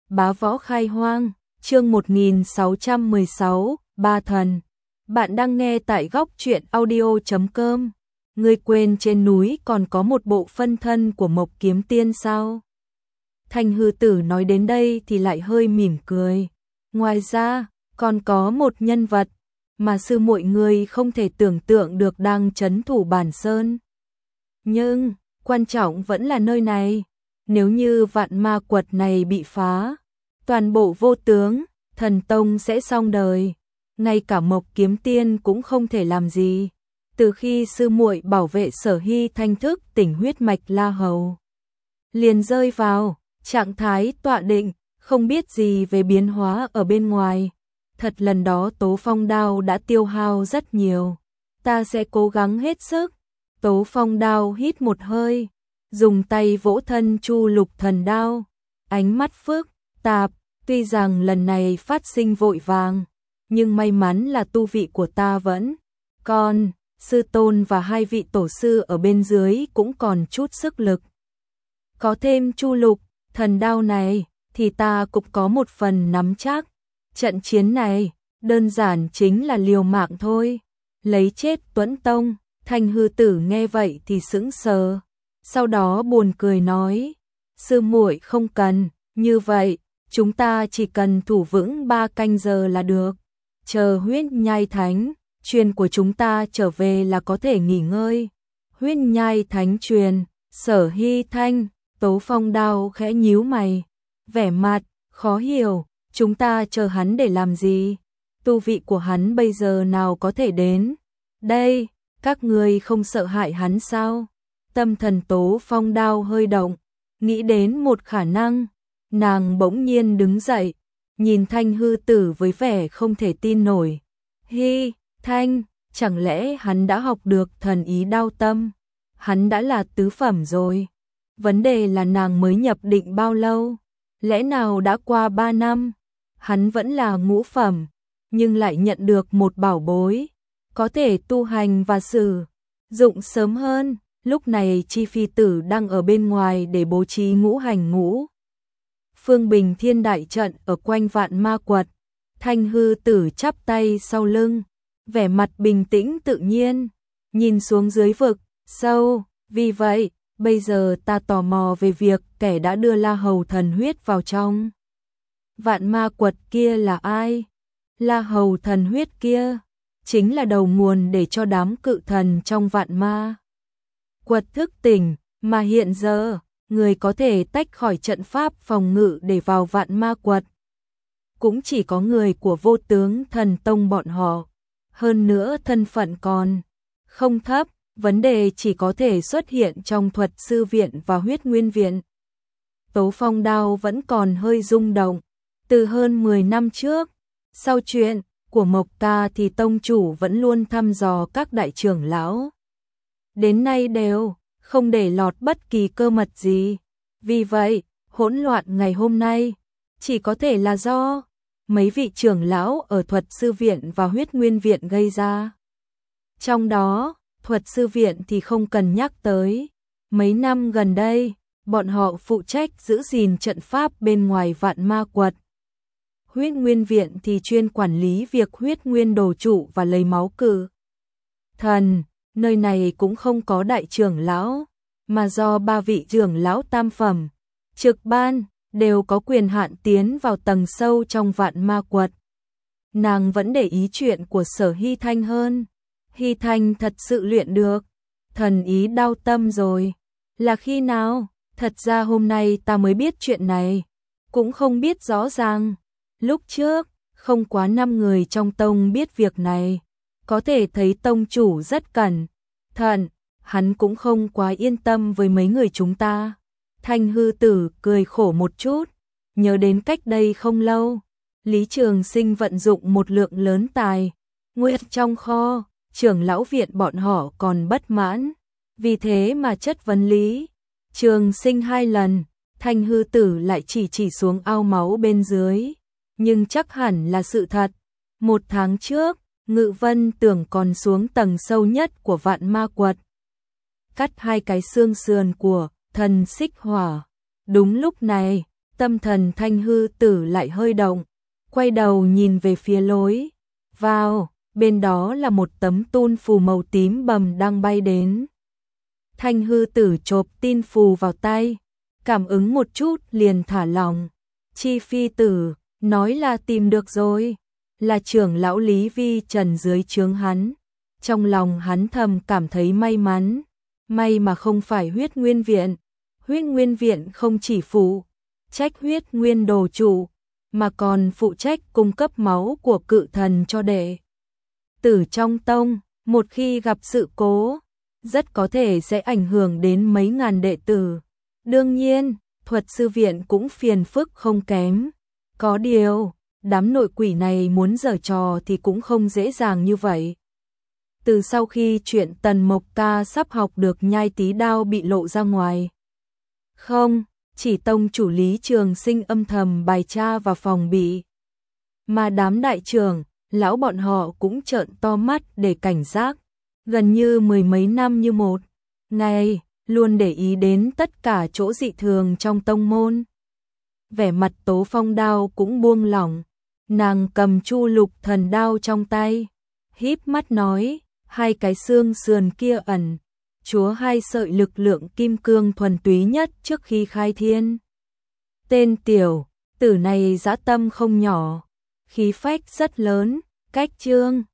Bá Võ Khai Hoang, chương 1616, Ba Thần. Bạn đang nghe tại góc truyện audio.com. Ngươi quên trên núi còn có một bộ phân thân của Mộc Kiếm Tiên sao? Thanh Hư Tử nói đến đây thì lại hơi mỉm cười. Ngoài ra, còn có một nhân vật mà sư muội ngươi không thể tưởng tượng được đang trấn thủ Bản Sơn. Nhưng, quan trọng vẫn là nơi này. Nếu như Vạn Ma Quật này bị phá, toàn bộ Vô Tướng Thần Tông sẽ xong đời. Ngay cả Mộc Kiếm Tiên cũng không thể làm gì. Từ khi sư muội bảo vệ Sở Hy Thanh thức tỉnh huyết mạch La Hầu, liền rơi vào trạng thái tọa định, không biết gì về biến hóa ở bên ngoài. Thật lần đó Tố Phong Đao đã tiêu hao rất nhiều. Ta sẽ cố gắng hết sức. Tố Phong Đao hít một hơi, dùng tay vỗ thân Chu Lục Thần Đao, ánh mắt phức tạp. Tuy rằng lần này phát sinh vội vàng, nhưng may mắn là tu vị của ta vẫn còn, sư tôn và hai vị tổ sư ở bên dưới cũng còn chút sức lực. Có thêm Chu Lục Thần Đao này thì ta cũng có một phần nắm chắc. Trận chiến này đơn giản chính là liều mạng thôi, lấy chết Tuẫn Tông. Thanh Hư Tử nghe vậy thì sững sờ, sau đó buồn cười nói: sư muội không cần như vậy, chúng ta chỉ cần thủ vững 3 canh giờ là được. Chờ huyết nhai thánh truyền của chúng ta trở về là có thể nghỉ ngơi. Huyết nhai thánh truyền, Sở Hy Thanh. Tố Phong Đao khẽ nhíu mày, vẻ mặt khó hiểu. Chúng ta chờ hắn để làm gì? Tu vị của hắn bây giờ nào có thể đến đây? Các ngươi không sợ hại hắn sao? Tâm thần Tố Phong Đao hơi động, nghĩ đến một khả năng. Nàng bỗng nhiên đứng dậy, nhìn Thanh Hư Tử với vẻ không thể tin nổi. Hi, Thanh, chẳng lẽ hắn đã học được thần ý đao tâm? Hắn đã là tứ phẩm rồi. Vấn đề là nàng mới nhập định bao lâu? Lẽ nào đã qua 3 năm? Hắn vẫn là ngũ phẩm, nhưng lại nhận được một bảo bối, có thể tu hành và sử dụng sớm hơn. Lúc này Chi Phi Tử đang ở bên ngoài để bố trí ngũ hành ngũ Phương Bình Thiên đại trận ở quanh Vạn Ma Quật. Thanh Hư Tử chắp tay sau lưng, vẻ mặt bình tĩnh tự nhiên, nhìn xuống dưới vực sâu. Vì vậy, bây giờ ta tò mò về việc kẻ đã đưa La Hầu thần huyết vào trong Vạn Ma Quật kia là ai? La Hầu thần huyết kia chính là đầu nguồn để cho đám cự thần trong Vạn Ma Quật thức tỉnh, mà hiện giờ người có thể tách khỏi trận pháp phòng ngự để vào Vạn Ma Quật cũng chỉ có người của Vô Tướng Thần Tông bọn họ. Hơn nữa thân phận còn không thấp, vấn đề chỉ có thể xuất hiện trong Thuật Sư Viện và Huyết Nguyên Viện. Tố Phong Đao vẫn còn hơi rung động. Từ hơn 10 năm trước, sau chuyện của Mộc Ca thì tông chủ vẫn luôn thăm dò các đại trưởng lão. Đến nay đều không để lọt bất kỳ cơ mật gì. Vì vậy, hỗn loạn ngày hôm nay chỉ có thể là do mấy vị trưởng lão ở Thuật Sư Viện và Huyết Nguyên Viện gây ra. Trong đó, Thuật Sư Viện thì không cần nhắc tới. Mấy năm gần đây, bọn họ phụ trách giữ gìn trận pháp bên ngoài Vạn Ma Quật. Huyết Nguyên Viện thì chuyên quản lý việc huyết nguyên đồ trụ và lấy máu cử thần. Nơi này cũng không có đại trưởng lão, mà do 3 vị trưởng lão tam phẩm trực ban đều có quyền hạn tiến vào tầng sâu trong Vạn Ma Quật. Nàng vẫn để ý chuyện của Sở Hy Thanh hơn. Hy Thanh thật sự luyện được thần ý đao tâm rồi. Là khi nào? Thật ra hôm nay ta mới biết chuyện này, cũng không biết rõ ràng. Lúc trước, không quá 5 người trong tông biết việc này. Có thể thấy tông chủ rất cẩn thận, hắn cũng không quá yên tâm với mấy người chúng ta. Thanh Hư Tử cười khổ một chút, nhớ đến cách đây không lâu, Lý Trường Sinh vận dụng một lượng lớn tài nguyên trong kho, trưởng lão viện bọn họ còn bất mãn, vì thế mà chất vấn Lý Trường Sinh 2 lần. Thanh Hư Tử lại chỉ xuống ao máu bên dưới, nhưng chắc hẳn là sự thật. 1 tháng trước, Ngự Vân tưởng còn xuống tầng sâu nhất của Vạn Ma Quật, cắt 2 cái xương sườn của thần xích hỏa. Đúng lúc này, tâm thần Thanh Hư Tử lại hơi động, quay đầu nhìn về phía lối vào, bên đó là một tấm tôn phù màu tím bầm đang bay đến. Thanh Hư Tử chộp tin phù vào tay, cảm ứng một chút liền thả lỏng. Chi Phi Tử, nói là tìm được rồi, là trưởng lão Lý Vi Trần dưới trướng hắn. Trong lòng hắn thầm cảm thấy may mắn, may mà không phải Huyết Nguyên Viện. Huyết Nguyên Viện không chỉ phụ trách huyết nguyên đồ chủ, mà còn phụ trách cung cấp máu của cự thần cho đệ tử trong tông. Một khi gặp sự cố, rất có thể sẽ ảnh hưởng đến mấy ngàn đệ tử. Đương nhiên, thuật sư viện cũng phiền phức không kém. Có điều, đám nội quỷ này muốn giở trò thì cũng không dễ dàng như vậy. Từ sau khi chuyện Tần Mộc Ca sắp học được nhai tí đao bị lộ ra ngoài, không chỉ tông chủ Lý Trường Sinh âm thầm bài tra và phòng bị, mà đám đại trưởng, lão bọn họ cũng trợn to mắt để cảnh giác, gần như mười mấy năm như một ngày, luôn để ý đến tất cả chỗ dị thường trong tông môn. Vẻ mặt Tố Phong Đao cũng buông lỏng, nàng cầm Chu Lục Thần đao trong tay, híp mắt nói, hai cái xương sườn kia ẩn chúa hai sợi lực lượng kim cương thuần túy nhất trước khi khai thiên. Tên tiểu tử này dã tâm không nhỏ, khí phách rất lớn, cách trương